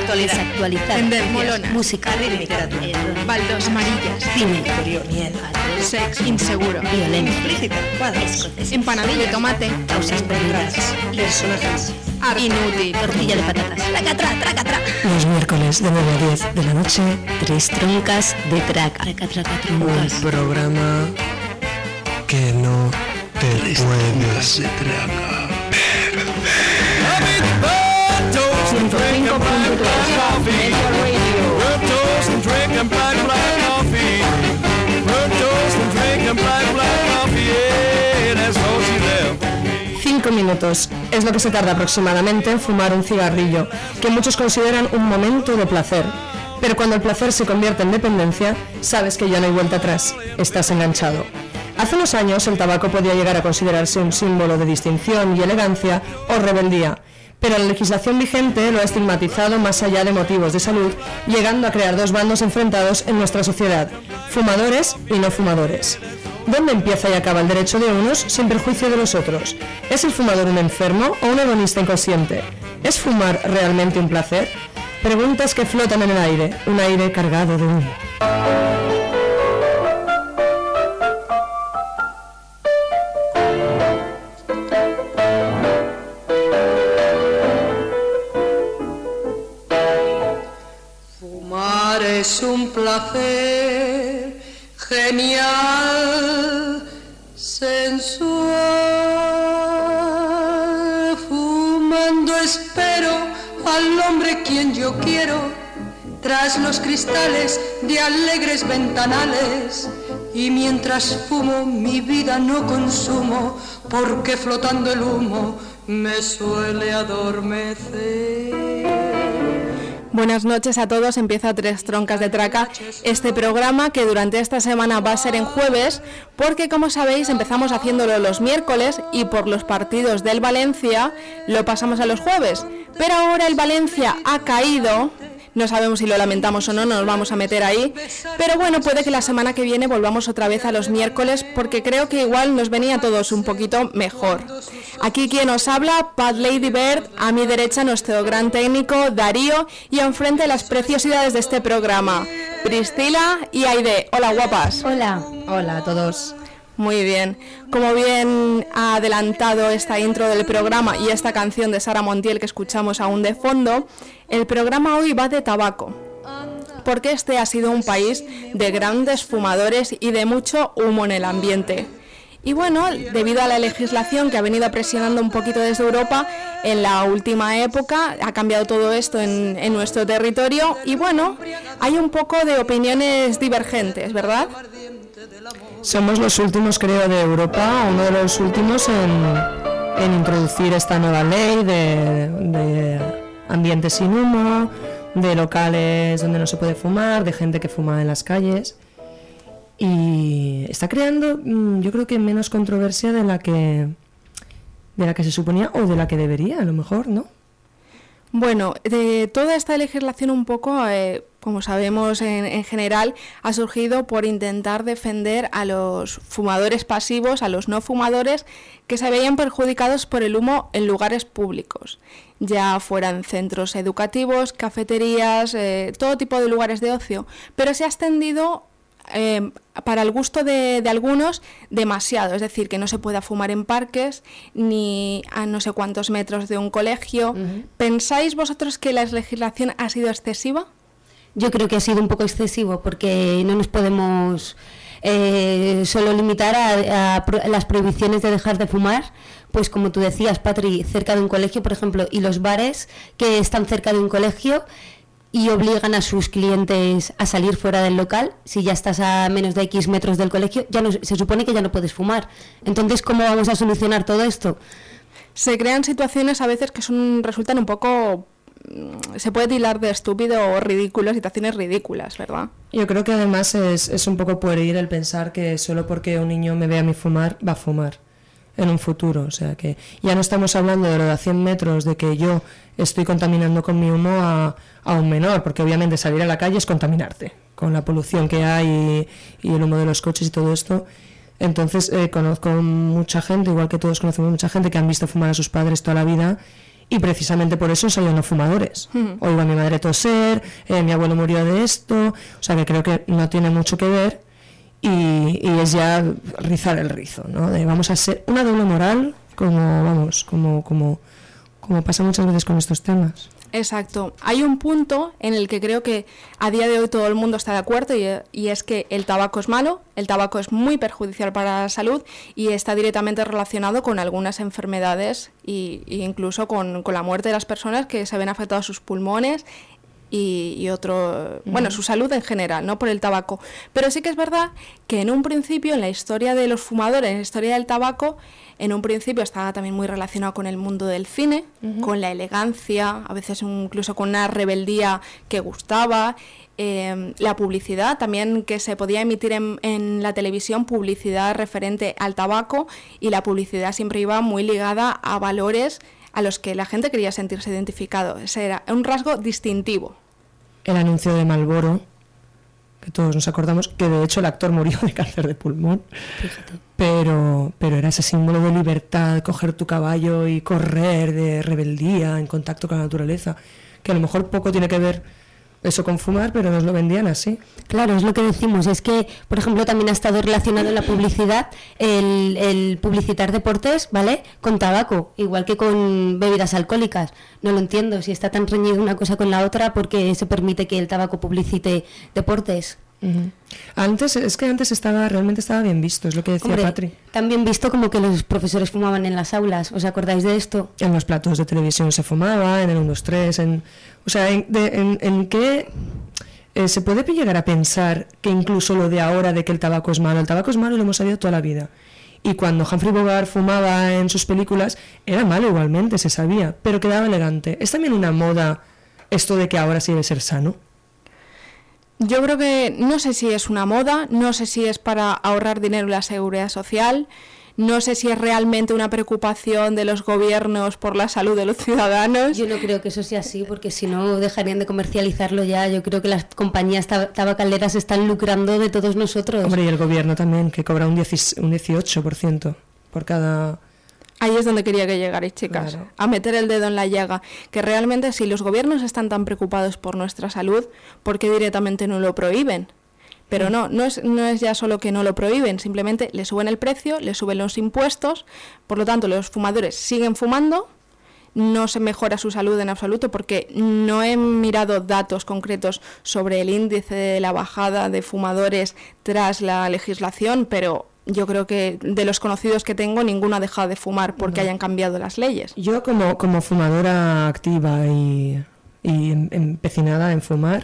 Actualidad. Desactualizada. Tendencias. Molona. Música. Literatura. Baldos. Amarillas. Cine. Interior. Miel. Sex. Inseguro. Violencia. Explícita. Cuadros. Empanadilla de tomate. Causas perdidas. Personajes. Arte. Inútil. Tortilla de patatas. Traca, traca. Los miércoles de 9 a 10 de la noche, Tres troncas de traca. un programa que no te puedes tragar. 5 minutos es lo que se tarda aproximadamente en fumar un cigarrillo, que muchos consideran un momento de placer. Pero cuando el placer se convierte en dependencia, sabes que ya no hay vuelta atrás, estás enganchado. Hace unos años el tabaco podía llegar a considerarse un símbolo de distinción y elegancia o rebeldía, pero la legislación vigente lo ha estigmatizado más allá de motivos de salud, llegando a crear dos bandos enfrentados en nuestra sociedad, fumadores y no fumadores. ¿Dónde empieza y acaba el derecho de unos sin perjuicio de los otros? ¿Es el fumador un enfermo o un hedonista inconsciente? ¿Es fumar realmente un placer? Preguntas que flotan en el aire, un aire cargado de humo. Fumar es un placer genial, sensual. Fumando espero al hombre quien yo quiero, tras los cristales de alegres ventanales. Y mientras fumo mi vida no consumo, porque flotando el humo me suele adormecer. Buenas noches a todos, empieza Tres Troncas de Traca, este programa que durante esta semana va a ser en jueves, porque como sabéis empezamos haciéndolo los miércoles y por los partidos del Valencia lo pasamos a los jueves, pero ahora el Valencia ha caído, no sabemos si lo lamentamos o no, nos vamos a meter ahí, pero bueno, puede que la semana que viene volvamos otra vez a los miércoles, porque creo que igual nos venía a todos un poquito mejor. Aquí quien os habla, Pat Lady Bird, a mi derecha nuestro gran técnico Darío, y enfrente las preciosidades de este programa, Priscila y Aide. Hola guapas. Hola. Hola a todos. Muy bien, como bien ha adelantado esta intro del programa y esta canción de Sara Montiel que escuchamos aún de fondo, el programa hoy va de tabaco, porque este ha sido un país de grandes fumadores y de mucho humo en el ambiente. Y bueno, debido a la legislación que ha venido presionando un poquito desde Europa, en la última época ha cambiado todo esto en nuestro territorio y bueno, hay un poco de opiniones divergentes, ¿verdad? Somos los últimos, creo, de Europa, uno de los últimos en introducir esta nueva ley de ambientes sin humo, de locales donde no se puede fumar, de gente que fuma en las calles. Y está creando, yo creo que menos controversia de la que se suponía o de la que debería, a lo mejor, ¿no? Bueno, de toda esta legislación un poco, como sabemos en general, ha surgido por intentar defender a los fumadores pasivos, a los no fumadores, que se veían perjudicados por el humo en lugares públicos, ya fueran centros educativos, cafeterías, todo tipo de lugares de ocio, pero se ha extendido para el gusto de algunos demasiado, es decir, que no se pueda fumar en parques ni a no sé cuántos metros de un colegio. Uh-huh. ¿Pensáis vosotros que la legislación ha sido excesiva? Yo creo que ha sido un poco excesivo porque no nos podemos solo limitar a las prohibiciones de dejar de fumar, pues como tú decías, Patri, cerca de un colegio, por ejemplo, y los bares que están cerca de un colegio y obligan a sus clientes a salir fuera del local. Si ya estás a menos de X metros del colegio, ya no, se supone que ya no puedes fumar. Entonces, ¿cómo vamos a solucionar todo esto? Se crean situaciones a veces que resultan un poco... Se puede tirar de estúpido o ridículo, situaciones ridículas, ¿verdad? Yo creo que además es un poco pueril el pensar que solo porque un niño me vea a mí fumar, va a fumar en un futuro. O sea que ya no estamos hablando de lo de a 100 metros, de que yo estoy contaminando con mi humo a un menor, porque obviamente salir a la calle es contaminarte con la polución que hay y el humo de los coches y todo esto. Entonces conozco mucha gente, igual que todos conocemos mucha gente, que han visto fumar a sus padres toda la vida Y precisamente por eso soy no fumadores. Oigo a mi madre toser, mi abuelo murió de esto, o sea que creo que no tiene mucho que ver y es ya rizar el rizo, ¿no? De vamos a ser una doble moral como pasa muchas veces con estos temas. Exacto. Hay un punto en el que creo que a día de hoy todo el mundo está de acuerdo y es que el tabaco es malo, el tabaco es muy perjudicial para la salud y está directamente relacionado con algunas enfermedades e incluso con la muerte de las personas que se ven afectados sus pulmones y su salud en general, no por el tabaco. Pero sí que es verdad que en un principio, en la historia de los fumadores, en la historia del tabaco, en un principio estaba también muy relacionado con el mundo del cine, con la elegancia, a veces incluso con una rebeldía que gustaba, la publicidad también, que se podía emitir en la televisión, publicidad referente al tabaco, y la publicidad siempre iba muy ligada a valores a los que la gente quería sentirse identificado. Ese era un rasgo distintivo. El anuncio de Marlboro, que todos nos acordamos, que de hecho el actor murió de cáncer de pulmón. Fíjate. Pero era ese símbolo de libertad, coger tu caballo y correr, de rebeldía, en contacto con la naturaleza, que a lo mejor poco tiene que ver eso con fumar, pero nos lo vendían así. Claro, es lo que decimos, es que, por ejemplo, también ha estado relacionado en la publicidad el publicitar deportes, ¿vale?, con tabaco, igual que con bebidas alcohólicas. No lo entiendo, si está tan reñido una cosa con la otra, ¿por qué se permite que el tabaco publicite deportes? Antes realmente estaba bien visto, es lo que decía Patri. También visto como que los profesores fumaban en las aulas, ¿os acordáis de esto? En los platos de televisión se fumaba, en el 1, 2, 3, en qué se puede llegar a pensar que incluso lo de ahora de que el tabaco es malo y lo hemos sabido toda la vida. Y cuando Humphrey Bogart fumaba en sus películas, era malo igualmente, se sabía, pero quedaba elegante. ¿Es también una moda esto de que ahora sí debe ser sano? Yo creo que no sé si es una moda, no sé si es para ahorrar dinero en la seguridad social, no sé si es realmente una preocupación de los gobiernos por la salud de los ciudadanos. Yo no creo que eso sea así, porque si no dejarían de comercializarlo ya. Yo creo que las compañías tabacaleras están lucrando de todos nosotros. Hombre, y el gobierno también, que cobra un 18% por cada... Ahí es donde quería que llegarais, chicas, claro, a meter el dedo en la llaga, que realmente si los gobiernos están tan preocupados por nuestra salud, ¿por qué directamente no lo prohíben? Pero no es ya solo que no lo prohíben, simplemente le suben el precio, le suben los impuestos, por lo tanto los fumadores siguen fumando, no se mejora su salud en absoluto, porque no he mirado datos concretos sobre el índice de la bajada de fumadores tras la legislación, pero yo creo que de los conocidos que tengo, ninguno ha dejado de fumar porque hayan cambiado las leyes. Yo como fumadora activa y empecinada en fumar,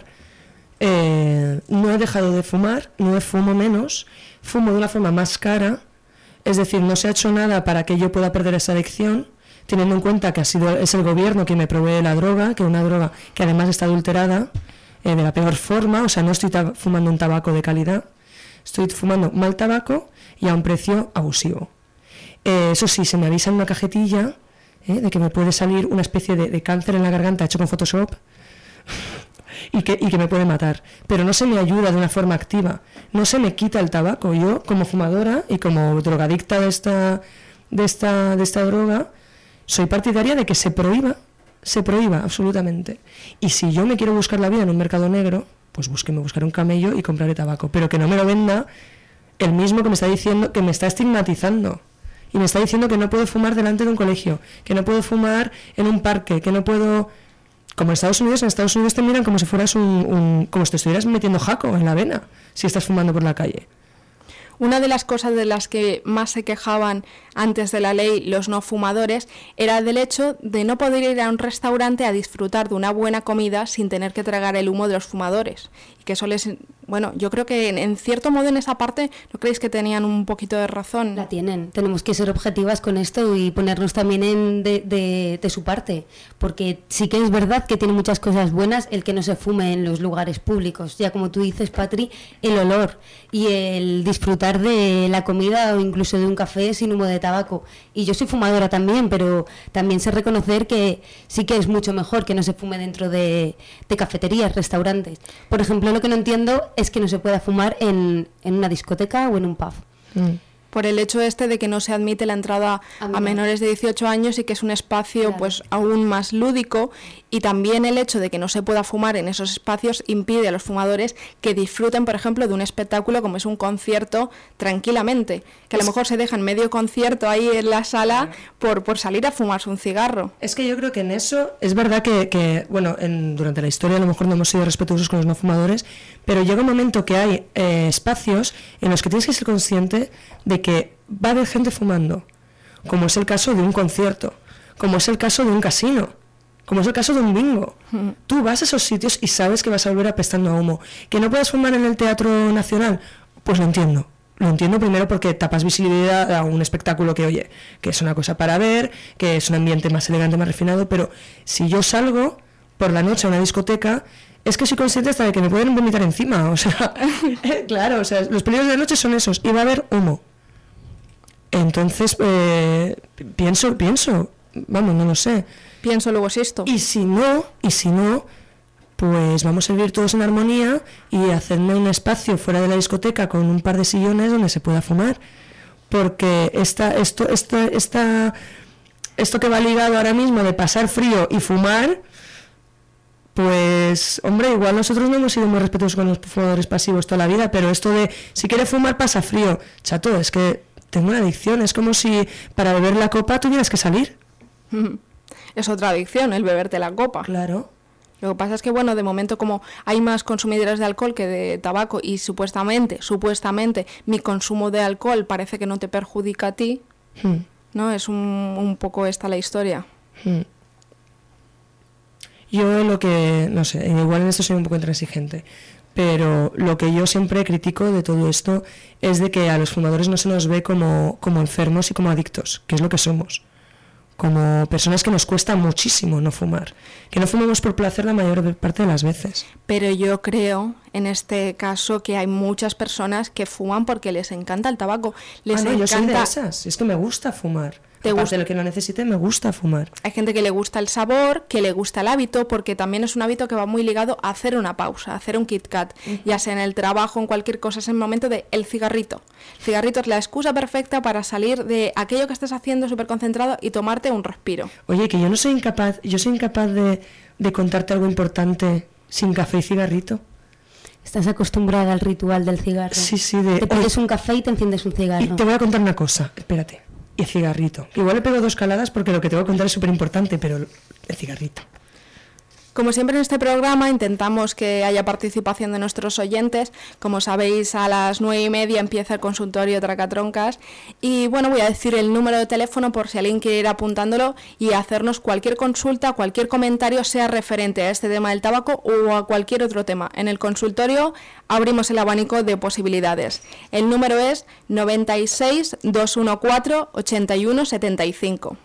no he dejado de fumar, no fumo menos, fumo de una forma más cara, es decir, no se ha hecho nada para que yo pueda perder esa adicción, teniendo en cuenta que es el gobierno quien me provee la droga, que es una droga que además está adulterada de la peor forma, o sea, no estoy fumando un tabaco de calidad, estoy fumando mal tabaco y a un precio abusivo. Eso sí, se me avisa en una cajetilla de que me puede salir una especie de cáncer en la garganta hecho con Photoshop y que me puede matar. Pero no se me ayuda de una forma activa, no se me quita el tabaco. Yo, como fumadora y como drogadicta de esta droga, soy partidaria de que se prohíba absolutamente. Y si yo me quiero buscar la vida en un mercado negro, pues buscaré un camello y compraré tabaco, pero que no me lo venda el mismo que me está diciendo, que me está estigmatizando y me está diciendo que no puedo fumar delante de un colegio, que no puedo fumar en un parque, que no puedo... Como en Estados Unidos te miran como si fueras como si te estuvieras metiendo jaco en la vena si estás fumando por la calle. Una de las cosas de las que más se quejaban antes de la ley los no fumadores era del hecho de no poder ir a un restaurante a disfrutar de una buena comida sin tener que tragar el humo de los fumadores. Y que eso les... Bueno, yo creo que en cierto modo en esa parte, ¿no creéis que tenían un poquito de razón? La tienen. Tenemos que ser objetivas con esto y ponernos también de su parte. Porque sí que es verdad que tiene muchas cosas buenas el que no se fume en los lugares públicos. Ya como tú dices, Patri, el olor y el disfrutar de la comida o incluso de un café sin humo de tabaco. Y yo soy fumadora también, pero también sé reconocer que sí que es mucho mejor que no se fume dentro de cafeterías, restaurantes. Por ejemplo, lo que no entiendo es que no se pueda fumar en una discoteca o en un pub. Por el hecho de que no se admite la entrada a menores de 18 años y que es un espacio claro, pues aún más lúdico, y también el hecho de que no se pueda fumar en esos espacios impide a los fumadores que disfruten, por ejemplo, de un espectáculo como es un concierto tranquilamente, que a lo mejor se dejan medio concierto ahí en la sala por salir a fumarse un cigarro. Es que yo creo que en eso es verdad que bueno, durante la historia a lo mejor no hemos sido respetuosos con los no fumadores, pero llega un momento que hay espacios en los que tienes que ser consciente de que va a haber gente fumando, como es el caso de un concierto, como es el caso de un casino, como es el caso de un bingo. Tú vas a esos sitios y sabes que vas a volver apestando a humo. ¿Que no puedas fumar en el Teatro Nacional? Pues lo entiendo. Lo entiendo primero porque tapas visibilidad a un espectáculo que, oye, que es una cosa para ver, que es un ambiente más elegante, más refinado, pero si yo salgo por la noche a una discoteca, es que soy consciente hasta de que me pueden vomitar encima, o sea, claro, o sea, los peligros de la noche son esos, y va a haber humo. Entonces, pienso, vamos, no lo sé. Pienso, luego existo. Y si no, pues vamos a vivir todos en armonía y hacerme un espacio fuera de la discoteca con un par de sillones donde se pueda fumar. Porque esto que va ligado ahora mismo de pasar frío y fumar, pues, hombre, igual nosotros no hemos sido muy respetuosos con los fumadores pasivos toda la vida, pero esto de, si quieres fumar, pasa frío. Chato, es que tengo una adicción, es como si para beber la copa tuvieras que salir. Es otra adicción, el beberte la copa. Claro. Lo que pasa es que, bueno, de momento como hay más consumidores de alcohol que de tabaco y supuestamente, mi consumo de alcohol parece que no te perjudica a ti, ¿no? Es un poco esta la historia. Yo lo que, no sé, igual en esto soy un poco intransigente, pero lo que yo siempre critico de todo esto es de que a los fumadores no se nos ve como enfermos y como adictos, que es lo que somos. Como personas que nos cuesta muchísimo no fumar, que no fumamos por placer la mayor parte de las veces. Pero yo creo, en este caso, que hay muchas personas que fuman porque les encanta el tabaco. Les encanta... Yo soy de esas, es que me gusta fumar. Aparte de lo que no necesite, me gusta fumar. Hay gente que le gusta el sabor, que le gusta el hábito, porque también es un hábito que va muy ligado a hacer una pausa, a hacer un Kit Kat, ya sea en el trabajo, en cualquier cosa, es el momento de el cigarrito. El cigarrito es la excusa perfecta para salir de aquello que estás haciendo súper concentrado y tomarte un respiro. Oye, que yo soy incapaz de contarte algo importante sin café y cigarrito. Estás acostumbrada al ritual del cigarro. Sí. Te pones un café y te enciendes un cigarro. Y te voy a contar una cosa, espérate. Y el cigarrito. Igual le pego 2 caladas porque lo que te voy a contar es súper importante, pero el cigarrito. Como siempre en este programa intentamos que haya participación de nuestros oyentes. Como sabéis, a las 9:30 empieza el consultorio Tracatroncas. Y bueno, voy a decir el número de teléfono por si alguien quiere ir apuntándolo y hacernos cualquier consulta, cualquier comentario, sea referente a este tema del tabaco o a cualquier otro tema. En el consultorio abrimos el abanico de posibilidades. El número es 96 214 81 75.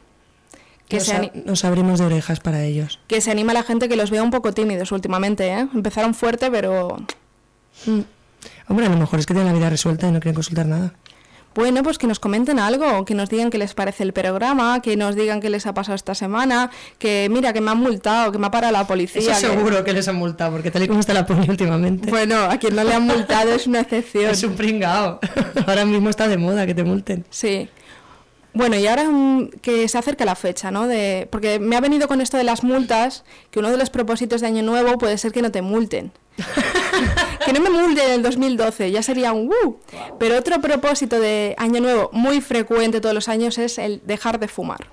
Nos abrimos de orejas para ellos. Que se anima a la gente que los vea un poco tímidos últimamente, ¿eh? Empezaron fuerte, pero... Hombre, a lo mejor es que tienen la vida resuelta y no quieren consultar nada. Bueno, pues que nos comenten algo, que nos digan qué les parece el programa, que nos digan qué les ha pasado esta semana, que mira, que me han multado, que me ha parado la policía. Eso seguro que les han multado, porque tal y como está la poli últimamente. Bueno, a quien no le han multado es una excepción. Es un pringao. Ahora mismo está de moda que te multen. Sí. Bueno, y ahora que se acerca la fecha, ¿no? Porque me ha venido con esto de las multas, que uno de los propósitos de Año Nuevo puede ser que no te multen. Que no me multen en el 2012, ya sería un ¡uh! Pero otro propósito de Año Nuevo muy frecuente todos los años es el dejar de fumar.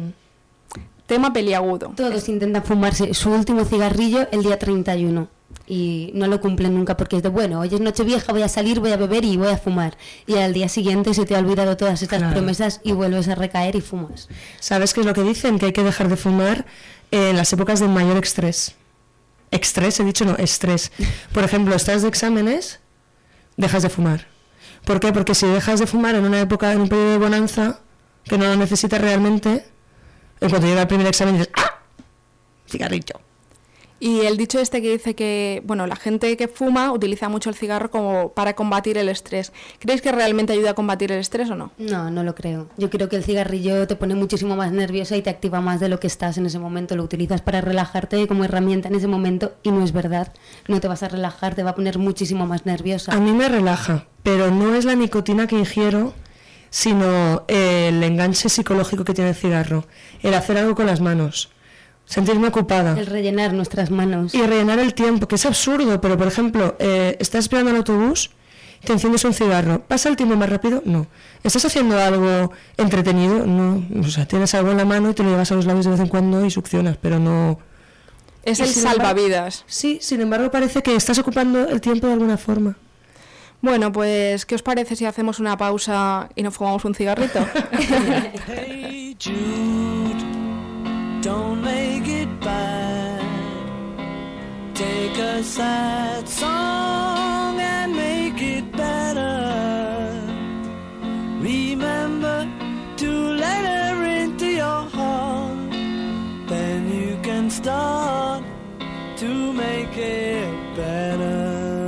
Tema peliagudo. Todos intentan fumarse su último cigarrillo el día 31. Y no lo cumplen nunca porque es de, bueno, hoy es Nochevieja, voy a salir, voy a beber y voy a fumar. Y al día siguiente se te ha olvidado todas estas promesas y vuelves a recaer y fumas. ¿Sabes qué es lo que dicen? Que hay que dejar de fumar en las épocas de mayor estrés. ¿Estrés? He dicho no, estrés. Por ejemplo, estás de exámenes, dejas de fumar. ¿Por qué? Porque si dejas de fumar en una época, en un periodo de bonanza, que no lo necesitas realmente, en cuanto llega el primer examen dices, ¡ah! Cigarrillo. Y el dicho este que dice que, bueno, la gente que fuma utiliza mucho el cigarro como para combatir el estrés. ¿Creéis que realmente ayuda a combatir el estrés o no? No, no lo creo. Yo creo que el cigarrillo te pone muchísimo más nerviosa y te activa más de lo que estás en ese momento. Lo utilizas para relajarte como herramienta en ese momento y no es verdad. No te vas a relajar, te va a poner muchísimo más nerviosa. A mí me relaja, pero no es la nicotina que ingiero sino el enganche psicológico que tiene el cigarro, el hacer algo con las manos, sentirme ocupada. El rellenar nuestras manos. Y rellenar el tiempo, que es absurdo, pero por ejemplo, estás esperando el autobús, te enciendes un cigarro, ¿pasa el tiempo más rápido? No. ¿Estás haciendo algo entretenido? No. O sea, tienes algo en la mano y te lo llevas a los labios de vez en cuando y succionas, pero no... Es el salvavidas. Sí, sin embargo parece que estás ocupando el tiempo de alguna forma. Bueno, pues, ¿qué os parece si hacemos una pausa y nos fumamos un cigarrito? Hey Jude, don't make it bad. Take a sad song and make it better. Remember to let her into your heart. Then you can start to make it better.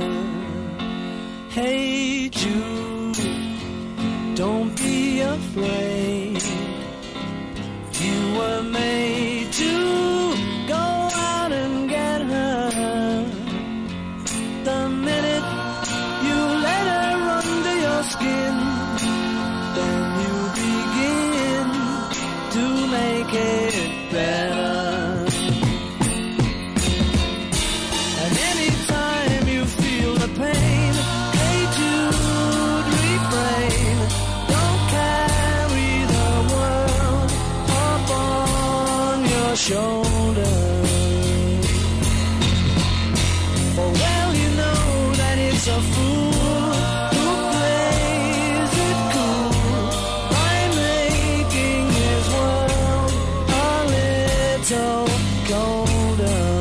Hey Jude, don't be afraid. You were made to go out and get her. The minute you let her under your skin, then you begin to make it better. And anytime you feel the pain, hey Jude, refrain. Don't carry the world upon your shoulders. For well you know that it's a fool who plays it cool by making his world a little colder.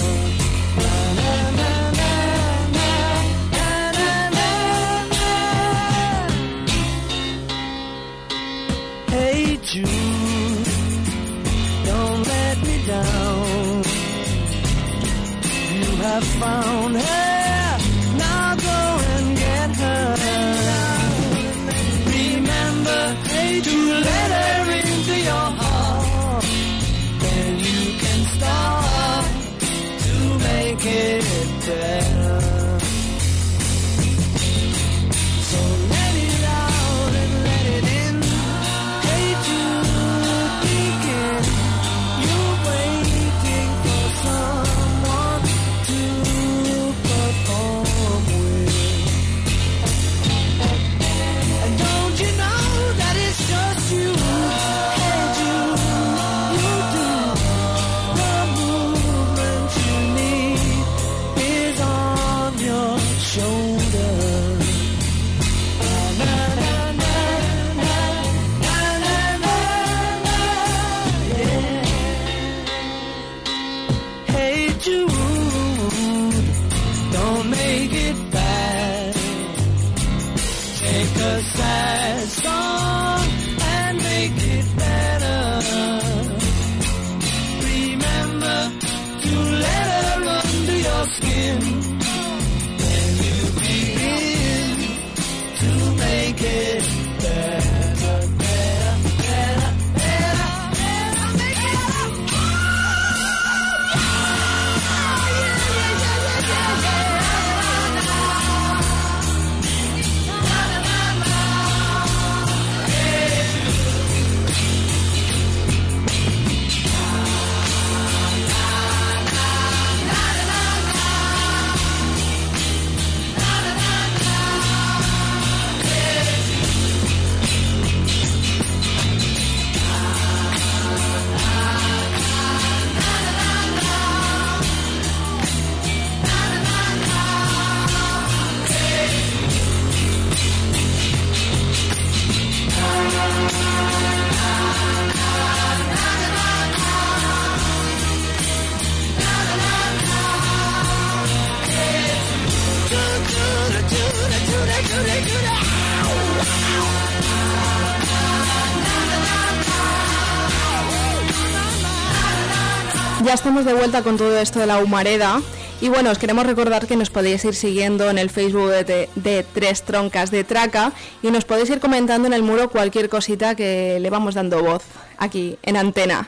Hey Jude, don't let me down. You have found her, now go and get her. Remember, hey, to let her into your heart. Then you can start to make it better. So let it out and let it in. Hey Jude, begin. You're waiting for someone to perform with. And don't you know that it's just you? Hey Jude, you do. The movement you need is on your shoulders. Na, na, na, na, na, na, na, na, yeah. Hey Jude, don't make it bad. Take a sad song and make it better. Remember to let her under your skin. Then you begin to make it better, better, better, better, better, make it Ya estamos de vuelta con todo esto de la humareda. Y bueno, os queremos recordar que nos podéis ir siguiendo en el Facebook de Tres Troncas de Traca y nos podéis ir comentando en el muro cualquier cosita que le vamos dando voz aquí en antena.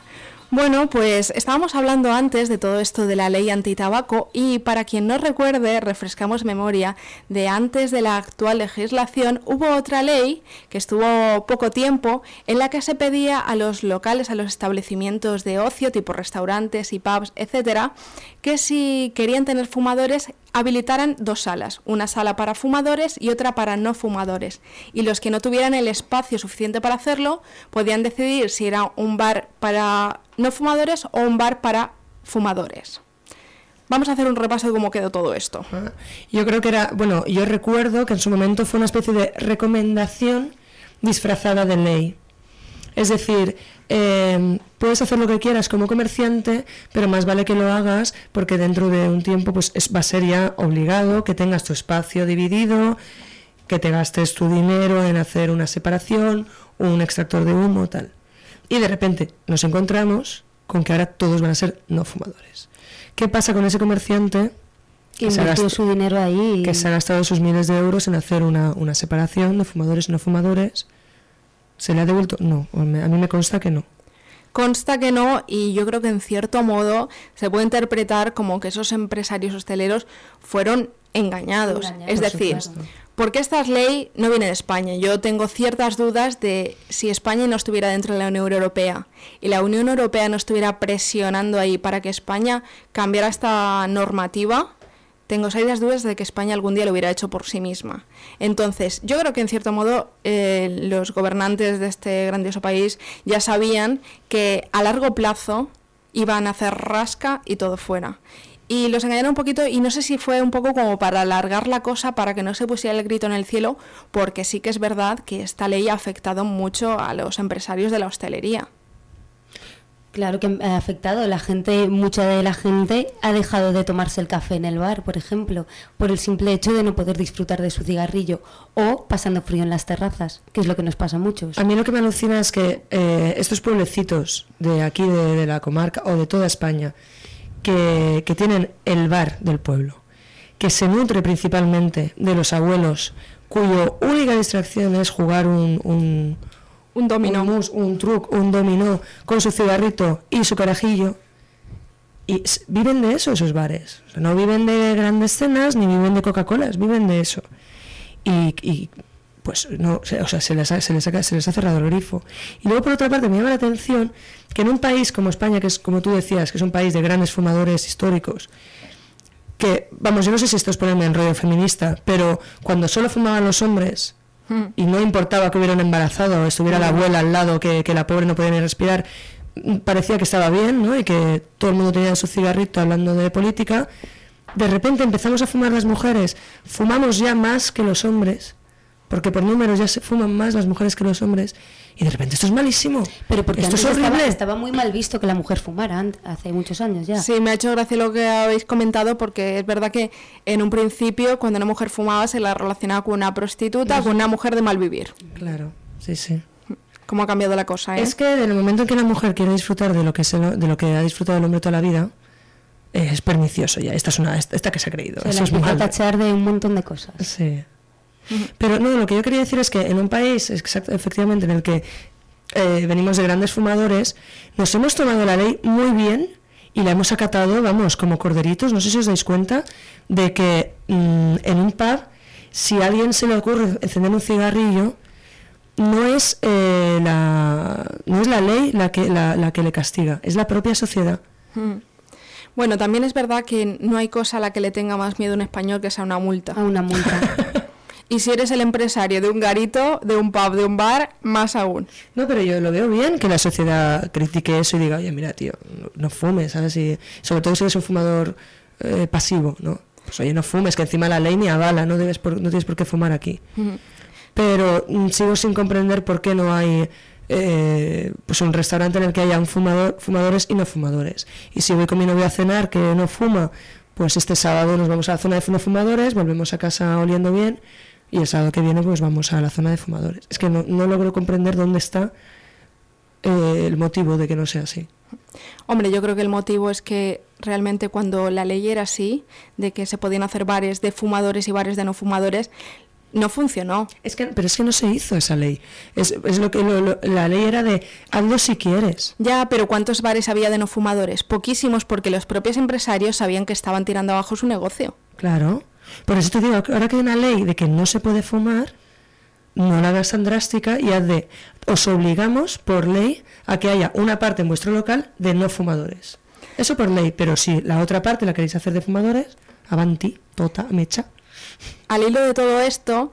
Bueno, pues estábamos hablando antes de todo esto de la ley antitabaco y para quien no recuerde, refrescamos memoria de antes de la actual legislación, hubo otra ley que estuvo poco tiempo en la que se pedía a los locales, a los establecimientos de ocio tipo restaurantes y pubs, etcétera, que si querían tener fumadores habilitaran 2 salas, una sala para fumadores y otra para no fumadores, y los que no tuvieran el espacio suficiente para hacerlo podían decidir si era un bar para no fumadores o un bar para fumadores. Vamos a hacer un repaso de cómo quedó todo esto. Yo creo que era, bueno, yo recuerdo que en su momento fue una especie de recomendación disfrazada de ley. Es decir, puedes hacer lo que quieras como comerciante, pero más vale que lo hagas porque dentro de un tiempo pues va a ser ya obligado que tengas tu espacio dividido, que te gastes tu dinero en hacer una separación, un extractor de humo, tal. Y de repente nos encontramos con que ahora todos van a ser no fumadores. ¿Qué pasa con ese comerciante Que invirtió su dinero ahí? Que se ha gastado sus miles de euros en hacer una separación de fumadores y no fumadores. ¿Se le ha devuelto? No, a mí me consta que no. Consta que no, y yo creo que en cierto modo se puede interpretar como que esos empresarios hosteleros fueron engañados. Es decir, porque esta ley no viene de España. Yo tengo ciertas dudas de si España no estuviera dentro de la Unión Europea y la Unión Europea no estuviera presionando ahí para que España cambiara esta normativa. Tengo serias dudas de que España algún día lo hubiera hecho por sí misma. Entonces, yo creo que en cierto modo los gobernantes de este grandioso país ya sabían que a largo plazo iban a hacer rasca y todo fuera. Y los engañaron un poquito, y no sé si fue un poco como para alargar la cosa, para que no se pusiera el grito en el cielo, porque sí que es verdad que esta ley ha afectado mucho a los empresarios de la hostelería. Claro que ha afectado. Mucha de la gente ha dejado de tomarse el café en el bar, por ejemplo, por el simple hecho de no poder disfrutar de su cigarrillo o pasando frío en las terrazas, que es lo que nos pasa a muchos. A mí lo que me alucina es que estos pueblecitos de aquí, de la comarca o de toda España, que tienen el bar del pueblo, que se nutre principalmente de los abuelos, cuya única distracción es jugar un dominó, un truc, un dominó con su cigarrito y su carajillo, y viven de eso esos bares. O sea, no viven de grandes cenas ni viven de Coca-Colas, viven de eso. Y pues no, o sea, se les ha cerrado el grifo. Y luego, por otra parte, me llama la atención que en un país como España, que es, como tú decías, que es un país de grandes fumadores históricos, que, vamos, yo no sé si esto es ponerme en rollo feminista, pero cuando solo fumaban los hombres y no importaba que hubiera un embarazado o estuviera la abuela al lado, que la pobre no podía ni respirar, parecía que estaba bien, ¿no? Y que todo el mundo tenía su cigarrito hablando de política. De repente empezamos a fumar las mujeres, fumamos ya más que los hombres, porque por números ya se fuman más las mujeres que los hombres, y de repente esto es malísimo. Pero porque esto antes es horrible. estaba muy mal visto que la mujer fumara hace muchos años ya. Sí, me ha hecho gracia lo que habéis comentado, porque es verdad que en un principio cuando una mujer fumaba se la relacionaba con una prostituta, con una mujer de mal vivir. Claro, sí, sí. ¿Cómo ha cambiado la cosa, eh? Es que en el momento en que la mujer quiere disfrutar de lo que ha disfrutado el hombre toda la vida, es pernicioso ya. Esta que se ha creído. Se la empieza a tachar de un montón de cosas. Sí. Pero no, lo que yo quería decir es que en un país efectivamente en el que venimos de grandes fumadores, nos hemos tomado la ley muy bien y la hemos acatado, vamos, como corderitos. No sé si os dais cuenta de que en un pub, si a alguien se le ocurre encender un cigarrillo, no es la ley la que le castiga, es la propia sociedad. Bueno, también es verdad que no hay cosa a la que le tenga más miedo un español que sea una multa. A una multa. Y si eres el empresario de un garito, de un pub, de un bar, más aún. No, pero yo lo veo bien que la sociedad critique eso y diga, oye, mira, tío, no fumes, ¿sabes? Y sobre todo si eres un fumador pasivo, ¿no? Pues oye, no fumes, que encima la ley ni avala, no tienes por qué fumar aquí. Pero sigo sin comprender por qué no hay pues un restaurante en el que haya fumadores y no fumadores. Y si voy con mi novia a cenar que no fuma, pues este sábado nos vamos a la zona de no fumadores, volvemos a casa oliendo bien, y el sábado que viene pues vamos a la zona de fumadores. Es que no logro comprender dónde está el motivo de que no sea así. Hombre, yo creo que el motivo es que realmente cuando la ley era así, de que se podían hacer bares de fumadores y bares de no fumadores, no funcionó. Pero es que no se hizo esa ley. Es lo que la ley era de hazlo si quieres. Ya, pero ¿cuántos bares había de no fumadores? Poquísimos, porque los propios empresarios sabían que estaban tirando abajo su negocio. Claro. Por eso te digo que ahora que hay una ley de que no se puede fumar, no la hagas tan drástica y os obligamos por ley a que haya una parte en vuestro local de no fumadores. Eso por ley, pero si la otra parte la queréis hacer de fumadores, avanti, tota, mecha. Al hilo de todo esto,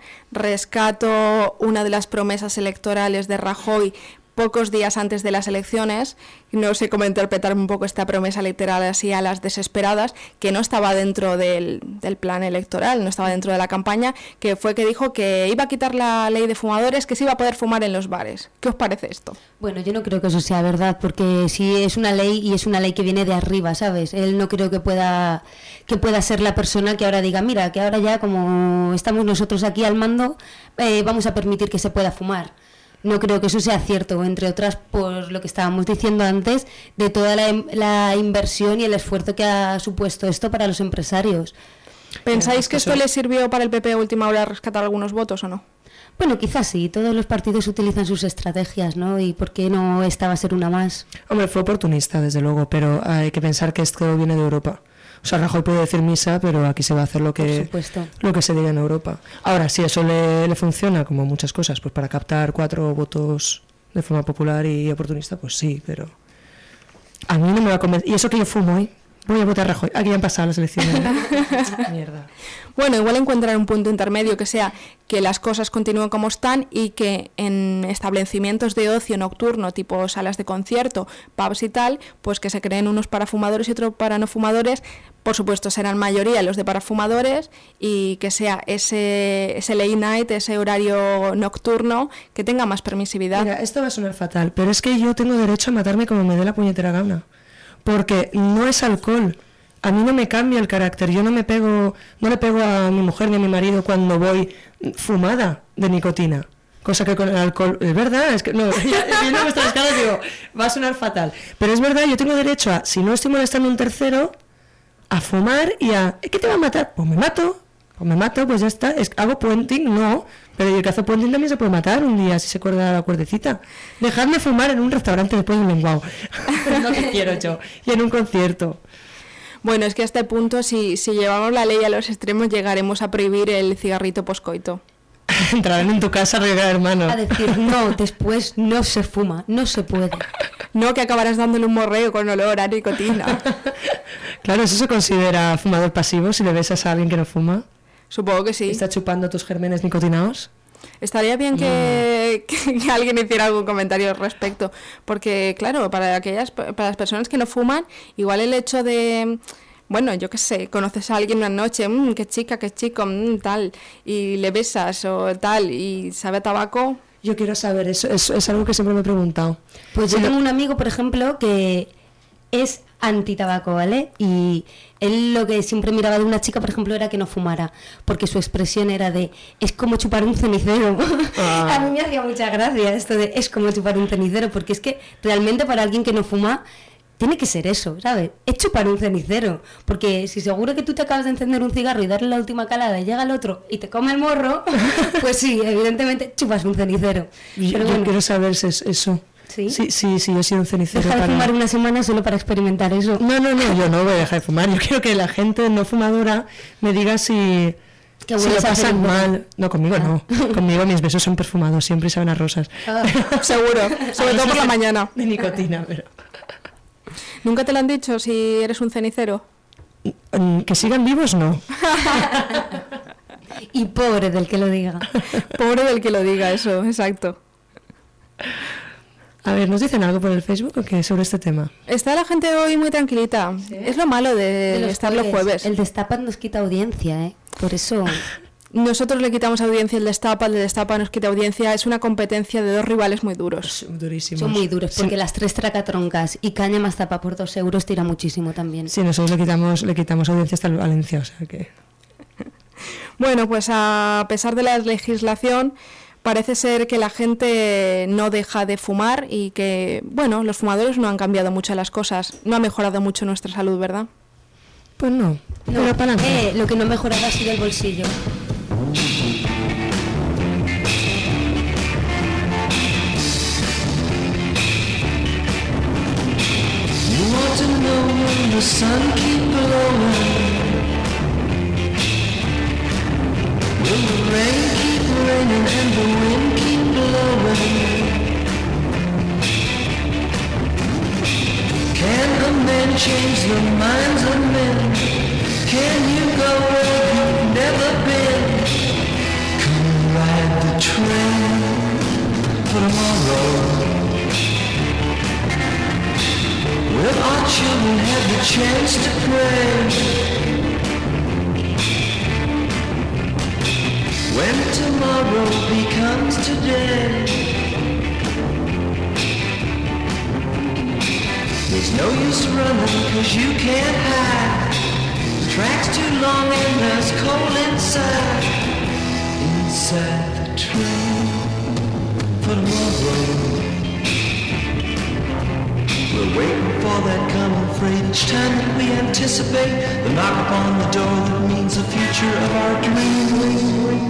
rescato una de las promesas electorales de Rajoy pocos días antes de las elecciones. No sé cómo interpretar un poco esta promesa electoral así a las desesperadas, que no estaba dentro del plan electoral, no estaba dentro de la campaña, que fue que dijo que iba a quitar la ley de fumadores, que se iba a poder fumar en los bares. ¿Qué os parece esto? Bueno, yo no creo que eso sea verdad, porque si es una ley y es una ley que viene de arriba, ¿sabes? Él no creo que pueda ser la persona que ahora diga, mira, que ahora ya como estamos nosotros aquí al mando, vamos a permitir que se pueda fumar. No creo que eso sea cierto, entre otras por lo que estábamos diciendo antes, de toda la inversión y el esfuerzo que ha supuesto esto para los empresarios. ¿Pensáis que esto le sirvió para el PP a última hora rescatar algunos votos o no? Bueno, quizás sí, todos los partidos utilizan sus estrategias, ¿no? ¿Y por qué no esta va a ser una más? Hombre, fue oportunista, desde luego, pero hay que pensar que esto viene de Europa. O sea, Rajoy puede decir misa, pero aquí se va a hacer lo que se diga en Europa. Ahora, si eso le funciona, como muchas cosas, pues para captar 4 votos de forma popular y oportunista, pues sí, pero a mí no me va a convencer. Y eso que yo fumo, voy a votar a Rajoy. Aquí ya han pasado las elecciones. Mierda. Bueno, igual encontrar un punto intermedio que sea que las cosas continúen como están y que en establecimientos de ocio nocturno, tipo salas de concierto, pubs y tal, pues que se creen unos para fumadores y otros para no fumadores. Por supuesto, serán mayoría los de para fumadores y que sea ese late night, ese horario nocturno, que tenga más permisividad. Mira, esto va a sonar fatal, pero es que yo tengo derecho a matarme como me dé la puñetera gana. Porque no es alcohol. A mí no me cambia el carácter. Yo no le pego a mi mujer ni a mi marido cuando voy fumada de nicotina. Cosa que con el alcohol... Es verdad, es que no, viendo vuestras caras digo, va a sonar fatal. Pero es verdad, yo tengo derecho a, si no estoy molestando a un tercero, a fumar y a... ¿Qué te va a matar? Pues me mato, pues ya está. ¿Hago puenting? No. Pero el que hace puenting también se puede matar un día si se acuerda la cuerdecita. Dejadme fumar en un restaurante después del lenguao. Es lo que quiero yo. Y en un concierto. Bueno, es que a este punto, si llevamos la ley a los extremos, llegaremos a prohibir el cigarrito poscoito. Entrarán en tu casa a regar, hermano. A decir, no, después no se fuma, no se puede. No, que acabarás dándole un morreo con olor a nicotina. Claro, ¿eso se considera fumador pasivo si le besas a alguien que no fuma? Supongo que sí. ¿Está chupando tus gérmenes nicotinados? Estaría bien que alguien hiciera algún comentario al respecto, porque claro, para las personas que no fuman, igual el hecho de, bueno, yo qué sé, conoces a alguien una noche, qué chica, qué chico, tal, y le besas o tal, y sabe a tabaco. Yo quiero saber, eso es algo que siempre me he preguntado. Pues yo tengo un amigo, por ejemplo, que es anti-tabaco, ¿vale? Y él lo que siempre miraba de una chica, por ejemplo, era que no fumara, porque su expresión era de, es como chupar un cenicero. A mí me hacía mucha gracia esto de, es como chupar un cenicero, porque es que realmente para alguien que no fuma, tiene que ser eso, ¿sabes? Es chupar un cenicero, porque si seguro que tú te acabas de encender un cigarro y darle la última calada y llega el otro y te come el morro, pues sí, evidentemente chupas un cenicero. Yo quiero saber si es eso. ¿Sí? Sí, yo he sido un cenicero. Deja de fumar una semana solo para experimentar eso. No, yo no voy a dejar de fumar. Yo quiero que la gente no fumadora me diga si lo pasan mal. No, conmigo no. Conmigo mis besos son perfumados siempre y saben a rosas. Seguro, sobre todo por la mañana. De nicotina, pero... ¿Nunca te lo han dicho si eres un cenicero? Que sigan vivos, no. Y pobre del que lo diga. Pobre del que lo diga, eso, exacto. A ver, ¿nos dicen algo por el Facebook o qué sobre este tema? Está la gente hoy muy tranquilita. ¿Sí? Es lo malo de estar los jueves. El Destapa nos quita audiencia, por eso... Nosotros le quitamos audiencia al Destapa, el de Destapa nos quita audiencia. Es una competencia de dos rivales muy duros. Durísimos. Son muy duros, porque las 3 tracatroncas y caña más tapa por 2 euros tira muchísimo también. Sí, nosotros le quitamos audiencia hasta el Valencia, o sea que... Bueno, pues a pesar de la legislación... Parece ser que la gente no deja de fumar y que, bueno, los fumadores no han cambiado mucho las cosas. No ha mejorado mucho nuestra salud, ¿verdad? Pues no. Lo que no ha mejorado ha sido el bolsillo. the sun keep blowing? Will the rain keep raining and the wind keep blowing? Can a man change the minds of men? Can you go where you've never been? Come and ride the train for tomorrow. Will our children have the chance to pray? When tomorrow becomes today, there's no use running 'cause you can't hide. The track's too long and there's coal inside. Inside the train for tomorrow. We're waiting for that common freight. Each time that we anticipate the knock upon the door that means the future of our dreams.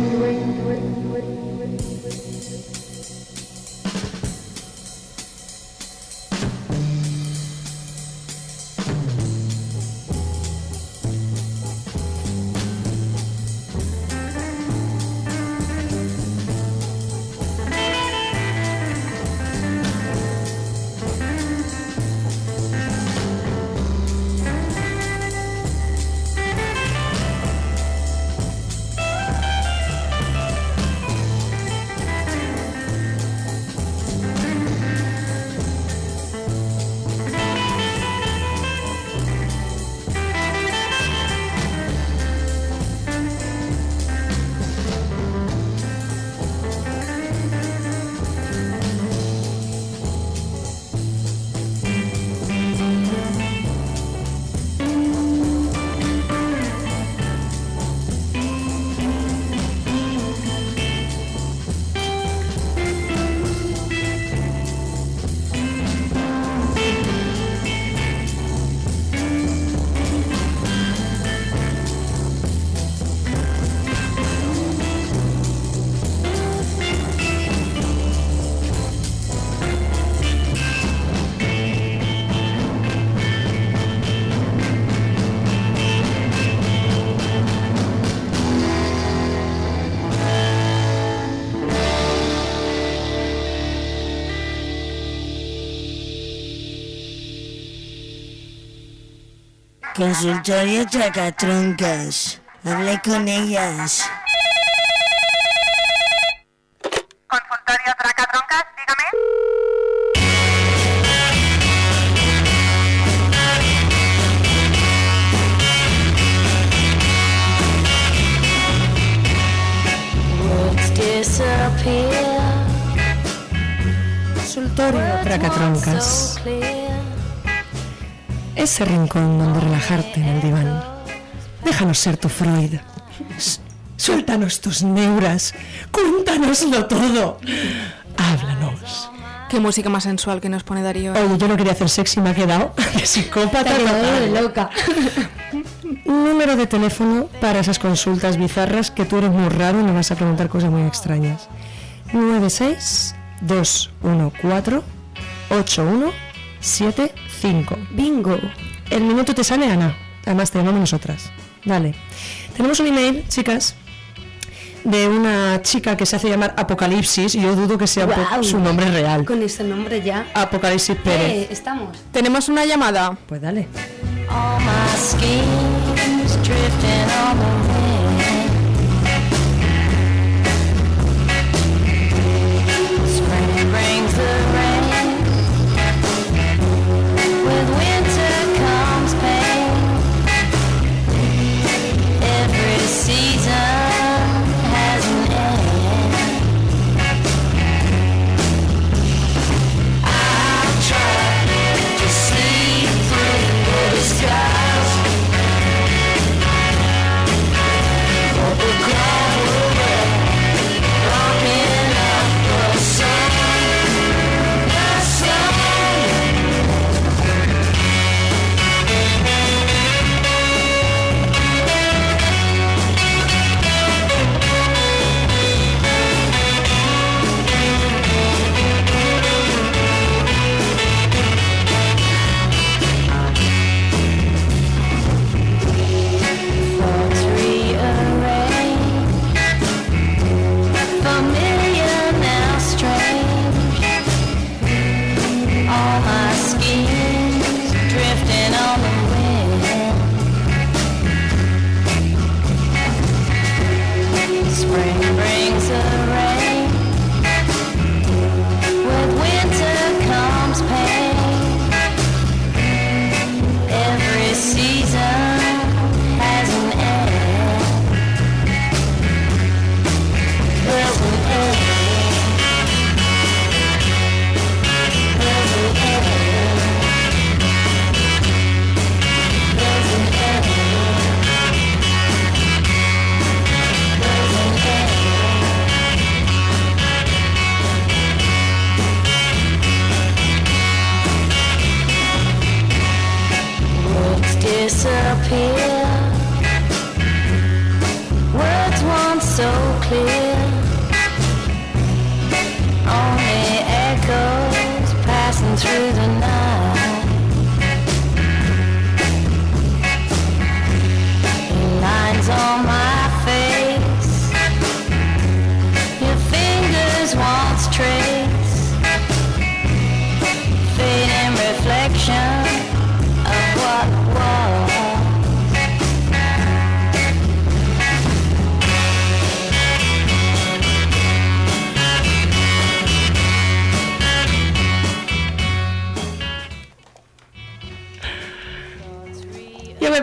Consultorio Tracatroncas. Hablé con ellas. Consultorio Tracatroncas, dígame. Consultorio Tracatroncas. Ese rincón donde relajarte en el diván. Déjanos ser tu Freud. Suéltanos tus neuras. Cuéntanoslo todo. Háblanos. Qué música más sensual que nos pone Darío. Oye, yo no quería hacer sexy, me ha quedado de psicópata. Te ha quedado de loca. Número de teléfono para esas consultas bizarras que tú eres muy raro y me vas a preguntar cosas muy extrañas. 96-214-8175. Bingo. El minuto te sale, Ana. Además te llamamos nosotras. Vale. Tenemos un email, chicas, de una chica que se hace llamar Apocalipsis, y yo dudo que sea Guau. su nombre real. Con ese nombre ya. Apocalipsis Pérez. Estamos. Tenemos una llamada. Pues dale. All my schemes drifting on the wind. Spring brings the rain. With winter comes pain. Every season has an end. I've tried to see through the skies.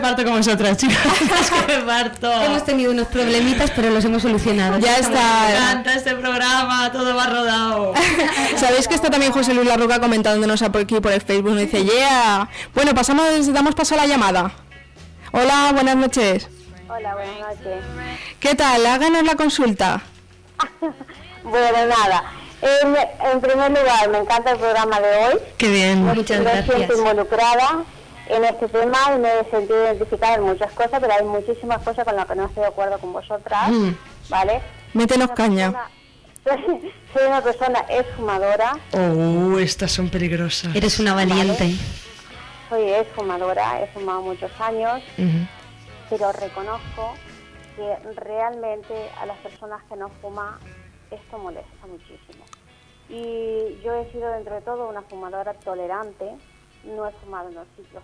parto con vosotras, chicas. Es que me parto. Hemos tenido unos problemitas, pero los hemos solucionado. Ya está. Me encanta este programa, todo va rodado. Sabéis que está también José Luis Larruca comentándonos aquí por el Facebook, nos dice, yeah. Bueno, damos paso a la llamada. Hola, buenas noches. Hola, buenas noches. ¿Qué tal? Háganos la consulta. Bueno, nada. En primer lugar, me encanta el programa de hoy. Qué bien. Muchas gracias. Me siento involucrada en este tema y me he sentido identificada en muchas cosas, pero hay muchísimas cosas con las que no estoy de acuerdo con vosotras, ¿vale? Métenos caña. Soy una persona exfumadora. Estas son peligrosas. Eres una valiente. ¿Vale? Soy exfumadora, he fumado muchos años, pero reconozco que realmente a las personas que no fuman esto molesta muchísimo. Y yo he sido dentro de todo una fumadora tolerante, no he fumado en los sitios,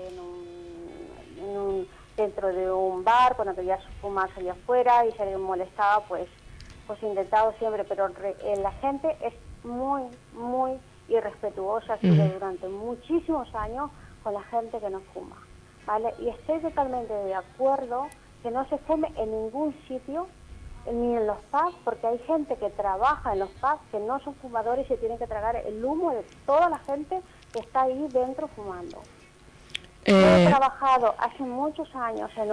dentro de un bar, cuando quería fumar salía afuera y si alguien molestaba, pues he intentado siempre, pero la gente es muy, muy irrespetuosa, ha sido durante muchísimos años con la gente que no fuma, ¿vale? Y estoy totalmente de acuerdo que no se fume en ningún sitio, ni en los pubs, porque hay gente que trabaja en los pubs que no son fumadores y se tienen que tragar el humo de toda la gente que está ahí dentro fumando. Yo he trabajado hace muchos años en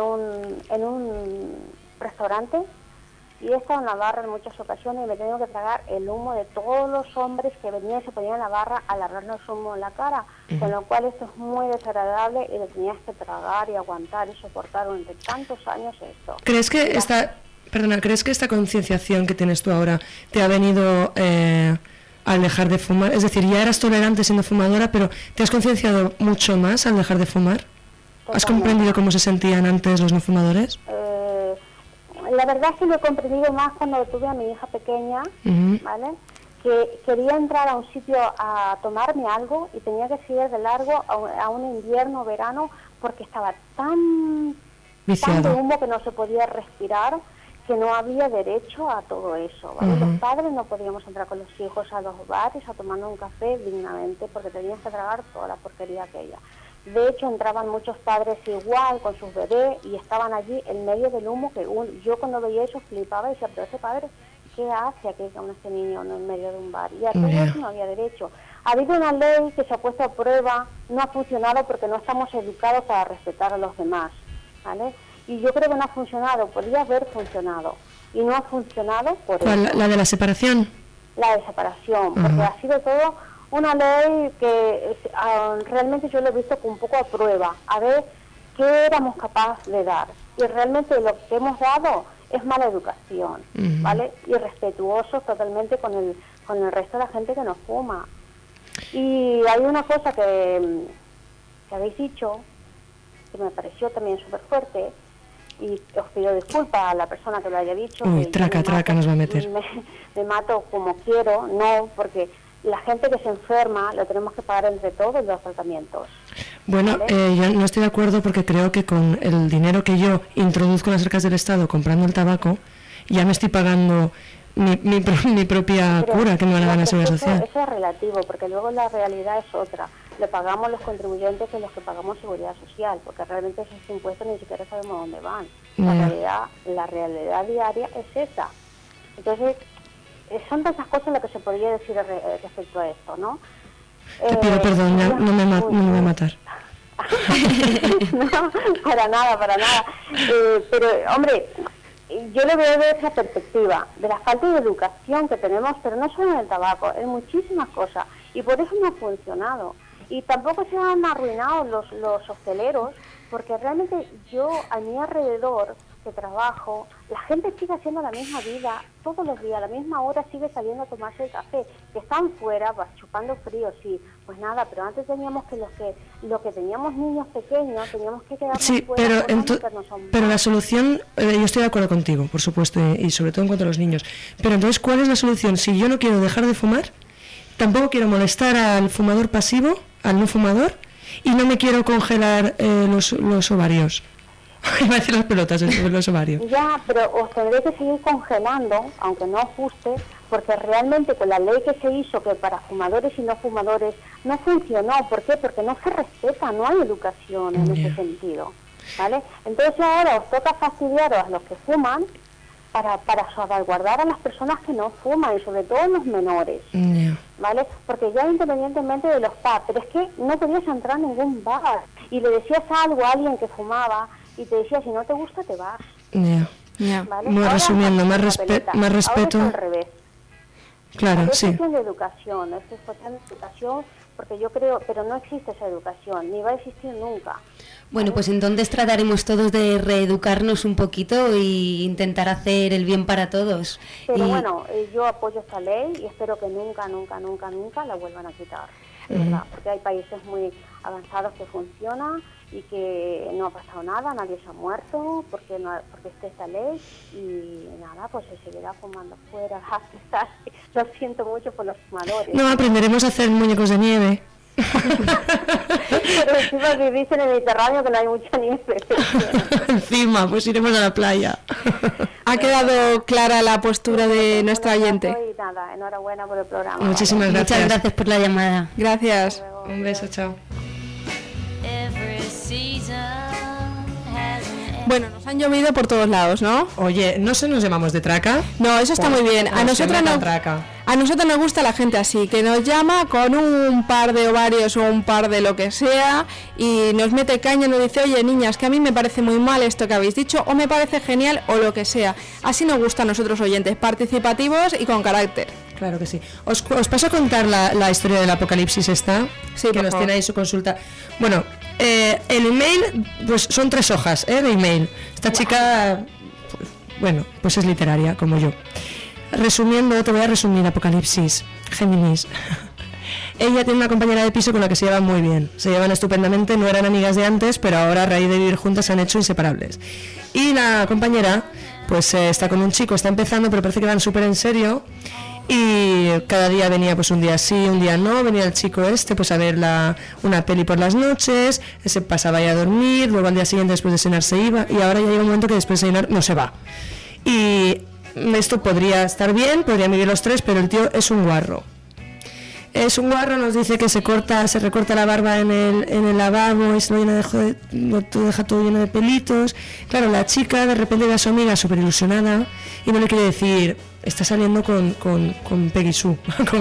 un restaurante y he estado en la barra en muchas ocasiones y me he tenido que tragar el humo de todos los hombres que venían y se ponían en la barra a largarnos humo en la cara, con lo cual esto es muy desagradable y lo tenías que tragar y aguantar y soportar durante tantos años esto. ¿Crees que esta concienciación que tienes tú ahora te ha venido al dejar de fumar? Es decir, ya eras tolerante siendo fumadora, pero ¿te has concienciado mucho más al dejar de fumar? Totalmente. ¿Has comprendido cómo se sentían antes los no fumadores? La verdad es que lo he comprendido más cuando tuve a mi hija pequeña, ¿vale? Que quería entrar a un sitio a tomarme algo y tenía que seguir de largo a un invierno o verano porque estaba tan de humo que no se podía respirar, que no había derecho a todo eso, ¿vale? Los padres no podíamos entrar con los hijos a los bares a tomarnos un café dignamente porque tenías que tragar toda la porquería aquella. De hecho, entraban muchos padres igual con sus bebés y estaban allí en medio del humo que yo cuando veía eso flipaba y decía, pero ese padre, ¿qué hace aquí con este niño en medio de un bar? Y a todo eso no había derecho. Ha habido una ley que se ha puesto a prueba, no ha funcionado porque no estamos educados para respetar a los demás, ¿vale? Y yo creo que no ha funcionado, podría haber funcionado y no ha funcionado por eso. ¿La de la separación? La de separación, porque ha sido todo una ley que realmente yo lo he visto con un poco a prueba, a ver qué éramos capaces de dar. Y realmente lo que hemos dado es mala educación, ¿vale? Y respetuosos totalmente con el resto de la gente que nos fuma. Y hay una cosa que habéis dicho, que me pareció también súper fuerte, y os pido disculpas a la persona que lo haya dicho. Uy, traca nos va a meter. Me mato como quiero, no, porque la gente que se enferma lo tenemos que pagar entre todos los tratamientos. Bueno, ¿vale? Yo no estoy de acuerdo porque creo que con el dinero que yo introduzco en las arcas del Estado comprando el tabaco, ya me estoy pagando mi propia cura que me van a dar la Seguridad Social. Eso es relativo, porque luego la realidad es otra. Lo pagamos los contribuyentes que los que pagamos Seguridad Social, porque realmente esos impuestos ni siquiera sabemos dónde van. La realidad diaria es esa. Entonces, son tantas cosas lo que se podría decir respecto a esto, ¿no? Te pido perdón, no me voy a matar. No, para nada. Pero, hombre, yo lo veo desde esa perspectiva, de la falta de educación que tenemos, pero no solo en el tabaco, en muchísimas cosas, y por eso no ha funcionado. Y tampoco se han arruinado los hosteleros, porque realmente yo a mi alrededor que trabajo, la gente sigue haciendo la misma vida todos los días, a la misma hora sigue saliendo a tomarse el café, que están fuera, chupando frío, sí, pues nada, pero antes teníamos que los que teníamos niños pequeños, teníamos que quedarnos fuera. Pero la solución, yo estoy de acuerdo contigo, por supuesto, y sobre todo en cuanto a los niños, pero entonces, ¿cuál es la solución? Si yo no quiero dejar de fumar, tampoco quiero molestar al fumador pasivo, al no fumador, y no me quiero congelar los ovarios. Iba a decir las pelotas, los ovarios. Ya, pero os tendré que seguir congelando, aunque no os guste, porque realmente con la ley que se hizo, que para fumadores y no fumadores, no funcionó. ¿Por qué? Porque no se respeta, no hay educación en ese sentido. ¿vale? Entonces ahora os toca fastidiaros a los que fuman para salvaguardar a las personas que no fuman, y sobre todo los menores, ¿vale? Porque ya independientemente de los pubs, pero es que no podías entrar a ningún bar, y le decías algo a alguien que fumaba, y te decía, si no te gusta, te vas. ¿Vale? Muy resumiendo, más respeto. Ahora es al revés. Claro, Es sí. cuestión de educación, es cuestión de educación, porque yo creo, pero no existe esa educación, ni va a existir nunca. Bueno, pues entonces trataremos todos de reeducarnos un poquito y intentar hacer el bien para todos. Pero bueno, yo apoyo esta ley y espero que nunca la vuelvan a quitar, ¿verdad? Porque hay países muy avanzados que funciona y que no ha pasado nada, nadie se ha muerto porque esté esta ley, y nada, pues se seguirá fumando fuera. Lo siento mucho por los fumadores. No, aprenderemos a hacer muñecos de nieve. Pero encima vivís en el Mediterráneo, que no hay mucha nieve. Encima, pues iremos a la playa. Ha quedado clara la postura de nuestra oyente. Y nada, enhorabuena por el programa. Muchísimas gracias. Muchas gracias por la llamada. Gracias. Un beso, chao. Bueno, nos han llovido por todos lados, ¿no? Oye, ¿no se nos llamamos de traca? No, eso está muy bien. A nosotros nos gusta la gente así, que nos llama con un par de ovarios o un par de lo que sea y nos mete caña y nos dice, oye, niñas, que a mí me parece muy mal esto que habéis dicho, o me parece genial, o lo que sea. Así nos gusta a nosotros oyentes, participativos y con carácter. Claro que sí. Os paso a contar la historia del apocalipsis esta, sí, que nos tiene ahí su consulta. Bueno, el email, pues son 3 hojas de email. Esta chica, pues es literaria, como yo. Resumiendo, te voy a resumir Apocalipsis, Géminis. Ella tiene una compañera de piso con la que se llevan muy bien. Se llevan estupendamente, no eran amigas de antes, pero ahora a raíz de vivir juntas se han hecho inseparables. Y la compañera, pues está con un chico, está empezando, pero parece que van súper en serio. Y cada día venía, pues un día sí, un día no, venía el chico pues a ver una peli por las noches, se pasaba ya a dormir, luego al día siguiente después de cenar se iba, y ahora ya llega un momento que después de cenar no se va. Y esto podría estar bien, podrían vivir los 3, pero el tío es un guarro. Es un guarro, nos dice que se recorta la barba en el lavabo y se lo deja todo lleno de pelitos. Claro, la chica de repente ve a su amiga súper ilusionada y no le quiere decir, está saliendo con Peggy Sue,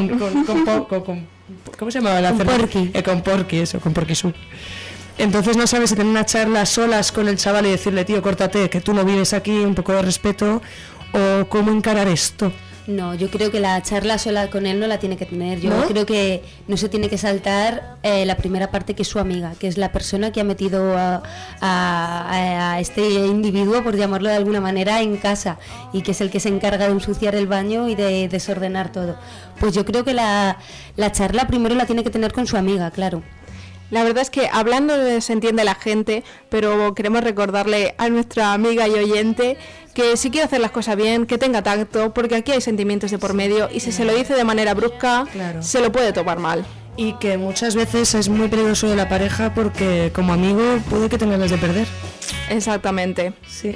¿cómo se llamaba la cerda? Con Porky Sue. Entonces no sabe si tener una charla a solas con el chaval y decirle, tío, córtate, que tú no vives aquí, un poco de respeto, o cómo encarar esto. No, yo creo que la charla sola con él no la tiene que tener. Yo creo que no se tiene que saltar la primera parte, que es su amiga, que es la persona que ha metido a este individuo, por llamarlo de alguna manera, en casa, y que es el que se encarga de ensuciar el baño y de desordenar todo. Pues yo creo que la charla primero la tiene que tener con su amiga, claro. La verdad es que hablando se entiende la gente, pero queremos recordarle a nuestra amiga y oyente que si quiere hacer las cosas bien, que tenga tacto, porque aquí hay sentimientos de por medio y si se lo dice de manera brusca, se lo puede tomar mal. Y que muchas veces es muy peligroso de la pareja porque como amigo puede que tengas las de perder. Exactamente. Sí.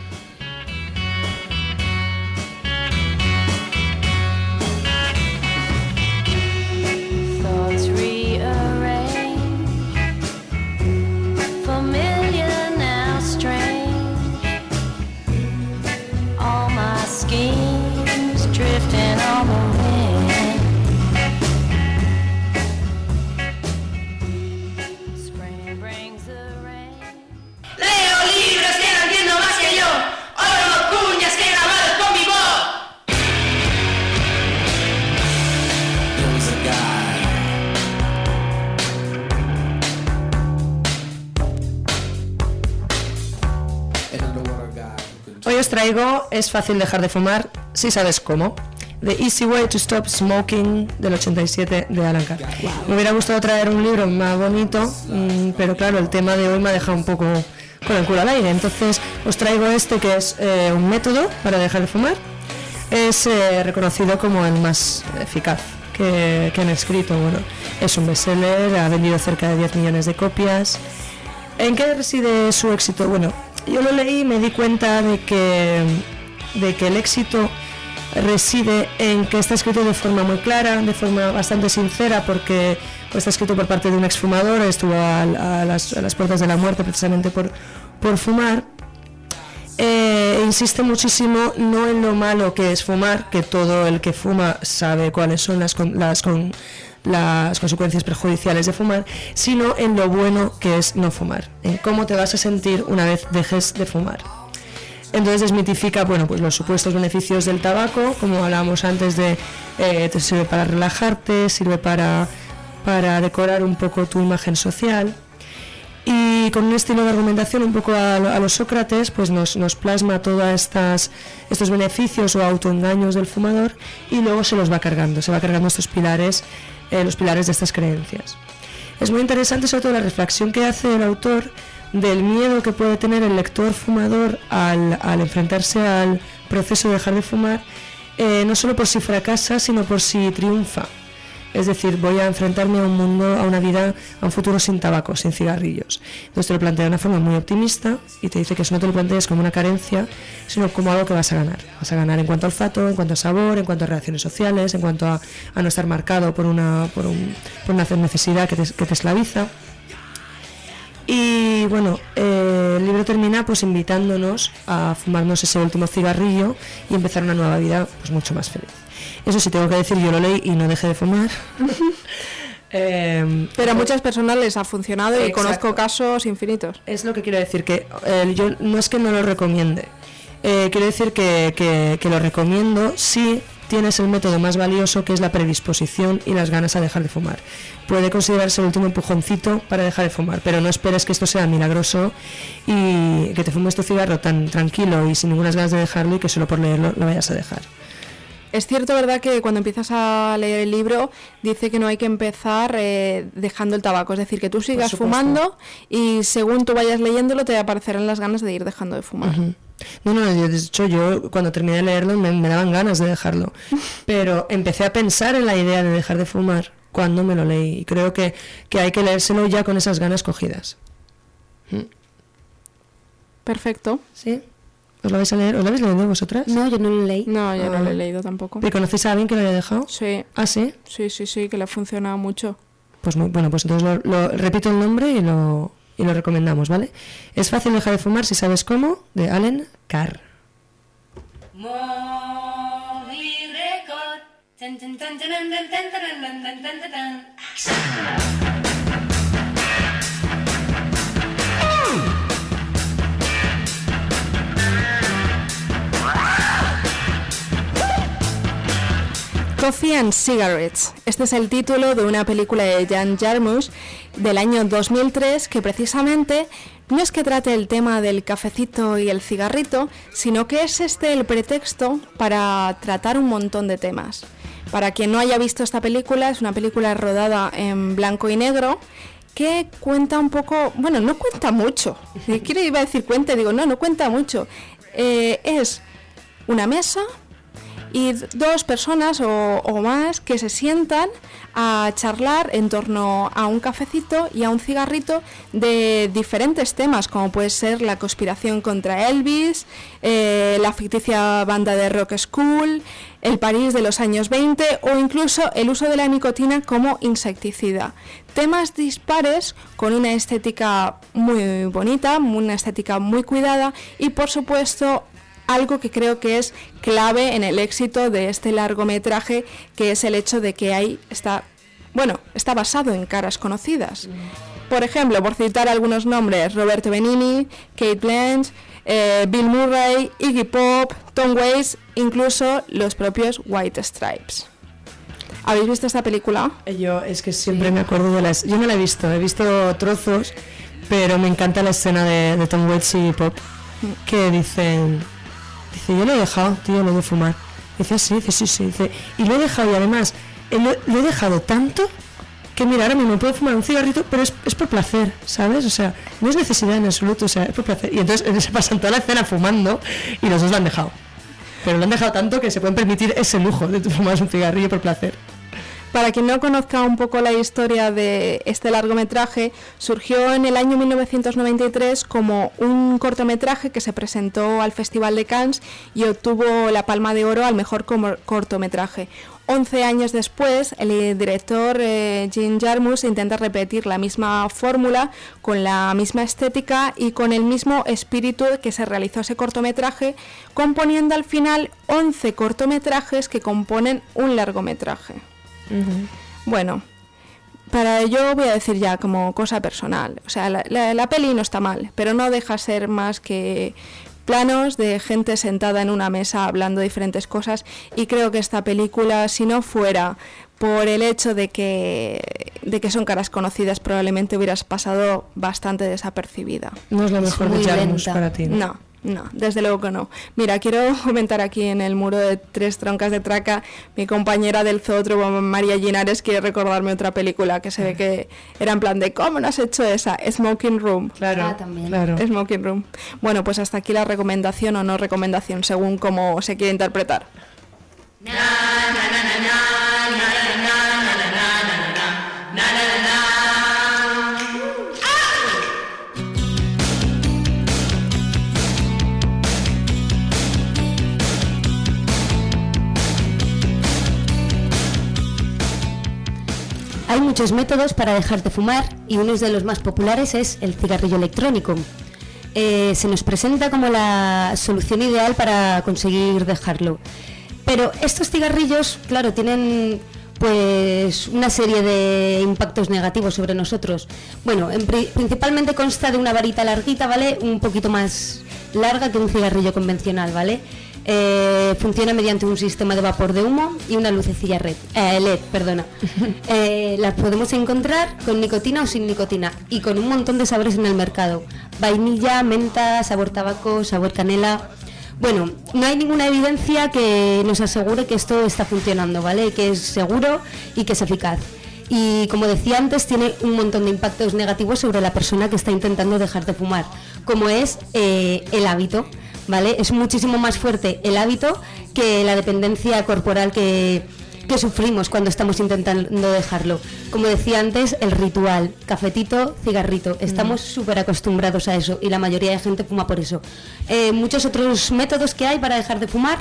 Schemes drifting on the wind. Spring brings the rain. Leo libros que no entiendo más que yo. Oro cuñas que he grabado con mi voz. Hoy os traigo Es fácil dejar de fumar si sabes cómo, The Easy Way to Stop Smoking, del 87, de Alan Carr. Me hubiera gustado traer un libro más bonito, pero claro, el tema de hoy me ha dejado un poco con el culo al aire. Entonces os traigo este, que es un método para dejar de fumar. Es reconocido como el más eficaz que han escrito. Bueno, es un bestseller, ha vendido cerca de 10 millones de copias. ¿En qué reside su éxito? Bueno, yo lo leí y me di cuenta de que el éxito reside en que está escrito de forma muy clara, de forma bastante sincera, porque está escrito por parte de un exfumador, estuvo a las puertas de la muerte precisamente por por fumar, insiste muchísimo no en lo malo que es fumar, que todo el que fuma sabe cuáles son las consecuencias perjudiciales de fumar, sino en lo bueno que es no fumar, en cómo te vas a sentir una vez dejes de fumar. Entonces desmitifica, pues los supuestos beneficios del tabaco, como hablábamos antes de, te sirve para relajarte, sirve para decorar un poco tu imagen social. Y con un estilo de argumentación un poco a los Sócrates, pues nos plasma todos estos beneficios o autoengaños del fumador, y luego se va cargando estos pilares, los pilares de estas creencias. Es muy interesante sobre todo la reflexión que hace el autor del miedo que puede tener el lector fumador al enfrentarse al proceso de dejar de fumar, no solo por si fracasa, sino por si triunfa. Es decir, voy a enfrentarme a un mundo, a una vida, a un futuro sin tabaco, sin cigarrillos. Entonces te lo plantea de una forma muy optimista y te dice que eso no te lo plantees como una carencia, sino como algo que vas a ganar. Vas a ganar en cuanto al olfato, en cuanto a sabor, en cuanto a relaciones sociales, en cuanto a no estar marcado por una necesidad que te esclaviza. Y bueno, el libro termina pues invitándonos a fumarnos ese último cigarrillo y empezar una nueva vida pues mucho más feliz. Eso sí, tengo que decir, yo lo leí y no dejé de fumar. Pero a muchas personas les ha funcionado y conozco casos infinitos. Es lo que quiero decir, que yo no es que no lo recomiende, quiero decir que lo recomiendo si tienes el método más valioso, que es la predisposición y las ganas a dejar de fumar. Puede considerarse el último empujoncito para dejar de fumar, pero no esperes que esto sea milagroso y que te fumes tu cigarro tan tranquilo y sin ninguna ganas de dejarlo y que solo por leerlo lo vayas a dejar. Es cierto, ¿verdad?, que cuando empiezas a leer el libro dice que no hay que empezar dejando el tabaco, es decir, que tú sigas fumando y según tú vayas leyéndolo te aparecerán las ganas de ir dejando de fumar. Uh-huh. No, de hecho yo cuando terminé de leerlo me daban ganas de dejarlo, pero empecé a pensar en la idea de dejar de fumar cuando me lo leí y creo que hay que leérselo ya con esas ganas cogidas. Perfecto. ¿Sí? ¿Os lo vais a leer? ¿Os lo habéis leído vosotras? No, yo no lo leí. No, yo no lo he leído tampoco. ¿Y conocéis a alguien que lo haya dejado? Sí. ¿Ah, sí? Sí, que le ha funcionado mucho. Pues bueno, pues entonces repito el nombre y lo recomendamos, ¿vale? Es fácil dejar de fumar si sabes cómo, de Allen Carr. Coffee and Cigarettes. Este es el título de una película de Jan Jarmusch del año 2003 que precisamente no es que trate el tema del cafecito y el cigarrito, sino que es el pretexto para tratar un montón de temas. Para quien no haya visto esta película, es una película rodada en blanco y negro que cuenta un poco, bueno, no cuenta mucho. Iba a decir cuenta, digo, no cuenta mucho. Es una mesa y dos personas o más que se sientan a charlar en torno a un cafecito y a un cigarrito de diferentes temas, como puede ser la conspiración contra Elvis, la ficticia banda de rock School, el París de los años 20 o incluso el uso de la nicotina como insecticida. Temas dispares con una estética muy bonita, una estética muy cuidada y por supuesto algo que creo que es clave en el éxito de este largometraje, que es el hecho de que está basado en caras conocidas. Por ejemplo, por citar algunos nombres, Roberto Benigni, Cate Blanchett, Bill Murray, Iggy Pop, Tom Waits, incluso los propios White Stripes. ¿Habéis visto esta película? Yo es que siempre me acuerdo de las... Yo no la he visto trozos, pero me encanta la escena de Tom Waits y Iggy Pop, que dice, yo lo he dejado, tío, lo de fumar. Dice, sí, dice, y lo he dejado y además lo he dejado tanto que mira, ahora mismo me puedo fumar un cigarrito, pero es por placer, ¿sabes? O sea, no es necesidad en absoluto, o sea, es por placer. Y entonces se pasan toda la escena fumando y los dos lo han dejado. Pero lo han dejado tanto que se pueden permitir ese lujo de fumar un cigarrillo por placer. Para quien no conozca un poco la historia de este largometraje, surgió en el año 1993 como un cortometraje que se presentó al Festival de Cannes y obtuvo la Palma de Oro al mejor cortometraje. 11 años después, el director Jim Jarmusch intenta repetir la misma fórmula, con la misma estética y con el mismo espíritu que se realizó ese cortometraje, componiendo al final 11 cortometrajes que componen un largometraje. Bueno, para ello voy a decir ya como cosa personal. O sea, la peli no está mal, pero no deja ser más que planos de gente sentada en una mesa hablando de diferentes cosas, y creo que esta película, si no fuera por el hecho de que son caras conocidas, probablemente hubieras pasado bastante desapercibida. No es lo mejor de Jarmusch para ti, ¿no? No, desde luego que no. Mira, quiero comentar aquí en el muro de Tres Troncas de Traca, mi compañera del zoótropo, María Linares, quiere recordarme otra película que se ve que era en plan de ¿cómo no has hecho esa? Smoking Room. Claro, también. Claro. Smoking Room. Bueno, pues hasta aquí la recomendación o no recomendación, según cómo se quiere interpretar. Hay muchos métodos para dejar de fumar y uno de los más populares es el cigarrillo electrónico. Se nos presenta como la solución ideal para conseguir dejarlo. Pero estos cigarrillos, claro, tienen pues una serie de impactos negativos sobre nosotros. Bueno, principalmente consta de una varita larguita, ¿vale? Un poquito más larga que un cigarrillo convencional, ¿vale? Funciona mediante un sistema de vapor de humo y una lucecilla LED, perdona. Las podemos encontrar con nicotina o sin nicotina y con un montón de sabores en el mercado: vainilla, menta, sabor tabaco, sabor canela. Bueno, no hay ninguna evidencia que nos asegure que esto está funcionando, ¿vale? Que es seguro y que es eficaz. Y como decía antes, tiene un montón de impactos negativos sobre la persona que está intentando dejar de fumar, como es el hábito, ¿vale? Es muchísimo más fuerte el hábito que la dependencia corporal que sufrimos cuando estamos intentando dejarlo. Como decía antes, el ritual, cafetito, cigarrito, estamos súper acostumbrados a eso y la mayoría de gente fuma por eso. Muchos otros métodos que hay para dejar de fumar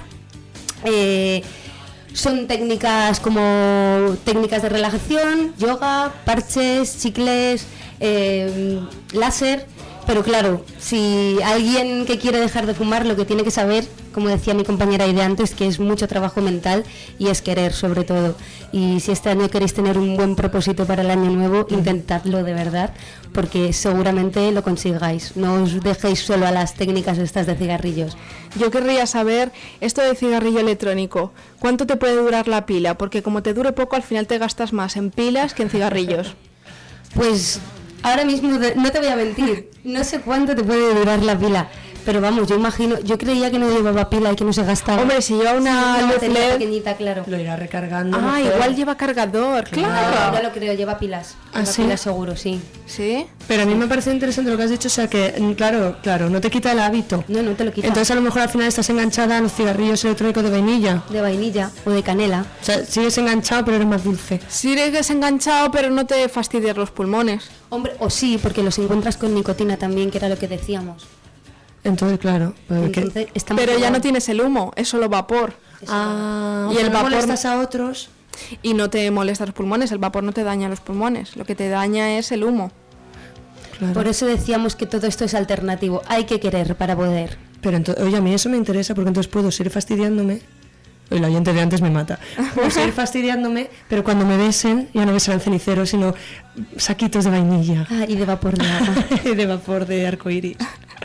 son técnicas como técnicas de relajación, yoga, parches, chicles, láser. Pero claro, si alguien que quiere dejar de fumar, lo que tiene que saber, como decía mi compañera Ide antes, que es mucho trabajo mental y es querer sobre todo. Y si este año queréis tener un buen propósito para el año nuevo, intentadlo de verdad, porque seguramente lo consigáis. No os dejéis solo a las técnicas estas de cigarrillos. Yo querría saber, esto de cigarrillo electrónico, ¿cuánto te puede durar la pila? Porque como te dure poco, al final te gastas más en pilas que en cigarrillos. Pues ahora mismo, no te voy a mentir, no sé cuánto te puede durar la pila, pero vamos, yo creía que no llevaba pila y que no se gastaba. Hombre, si lleva una luz LED pequeñita, claro. Lo irá recargando. Ah, mejor. igual lleva cargador, claro. No lo creo, lleva pilas. Lleva ¿sí? pilas seguro, sí. ¿Sí? Pero a mí me parece interesante lo que has dicho, o sea que, claro, no te quita el hábito. No te lo quita. Entonces a lo mejor al final estás enganchada a los cigarrillos electrónicos de vainilla. De vainilla o de canela. O sea, sigues enganchado pero eres más dulce. Sigues enganchado pero no te fastidias los pulmones. Hombre, o sí, porque los encuentras con nicotina también, que era lo que decíamos. Entonces, claro. Entonces, pero ya no tienes el humo, es solo vapor. Y el vapor molestas a otros. Y no te molesta los pulmones, el vapor no te daña los pulmones, lo que te daña es el humo. Claro. Por eso decíamos que todo esto es alternativo, hay que querer para poder. Pero oye, a mí eso me interesa porque entonces puedo seguir fastidiándome. El oyente de antes me mata. Puedo seguir fastidiándome, pero cuando me besen ya no besarán ceniceros, sino saquitos de vainilla. Ah, y de vapor de agua. Y de vapor de arcoíris.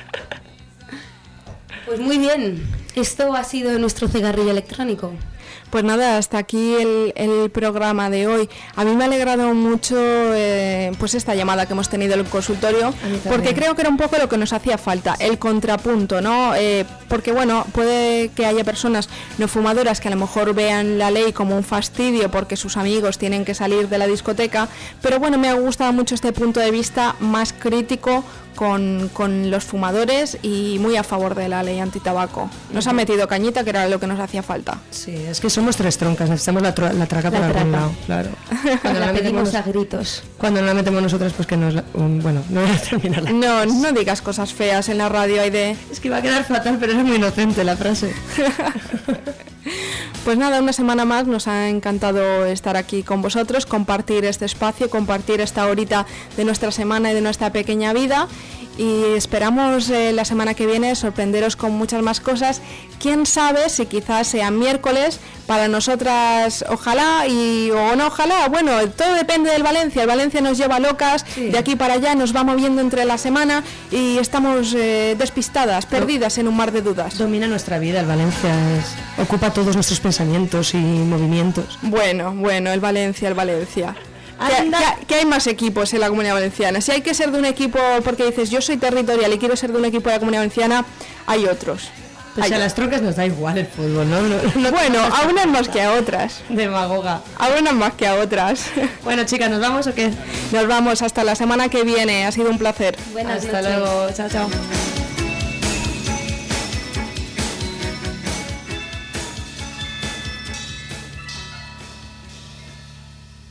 Pues muy bien, esto ha sido nuestro cigarrillo electrónico. Pues nada, hasta aquí el programa de hoy. A mí me ha alegrado mucho pues esta llamada que hemos tenido en el consultorio, porque creo que era un poco lo que nos hacía falta, el contrapunto, ¿no? Porque bueno, puede que haya personas no fumadoras que a lo mejor vean la ley como un fastidio porque sus amigos tienen que salir de la discoteca, pero bueno, me ha gustado mucho este punto de vista más crítico con los fumadores y muy a favor de la ley antitabaco. Nos ha metido cañita, que era lo que nos hacía falta. Sí, es que somos tres troncas, necesitamos la traca por algún lado, claro. Cuando la pedimos a gritos. Cuando no la metemos nosotras, pues que nos... bueno, no voy a terminarla. No digas cosas feas en la radio, Aide. Es que va a quedar fatal, pero es muy inocente la frase. Pues nada, una semana más nos ha encantado estar aquí con vosotros, compartir este espacio, compartir esta horita de nuestra semana y de nuestra pequeña vida. Y esperamos la semana que viene sorprenderos con muchas más cosas. Quién sabe si quizás sea miércoles, para nosotras ojalá o no ojalá. Bueno, todo depende del Valencia. El Valencia nos lleva locas, de aquí para allá nos va moviendo entre la semana y estamos despistadas, perdidas en un mar de dudas. Domina nuestra vida, el Valencia ocupa todos nuestros pensamientos y movimientos. Bueno, el Valencia. Que hay más equipos en la Comunidad Valenciana. Si hay que ser de un equipo porque dices yo soy territorial y quiero ser de un equipo de la Comunidad Valenciana, hay otros. Pues a las troncas nos da igual el fútbol, ¿no? Bueno, a unas más que a otras. Demagoga. A unas más que a otras. Bueno, chicas, ¿nos vamos o qué? Nos vamos hasta la semana que viene. Ha sido un placer. Hasta luego. Chao, chao.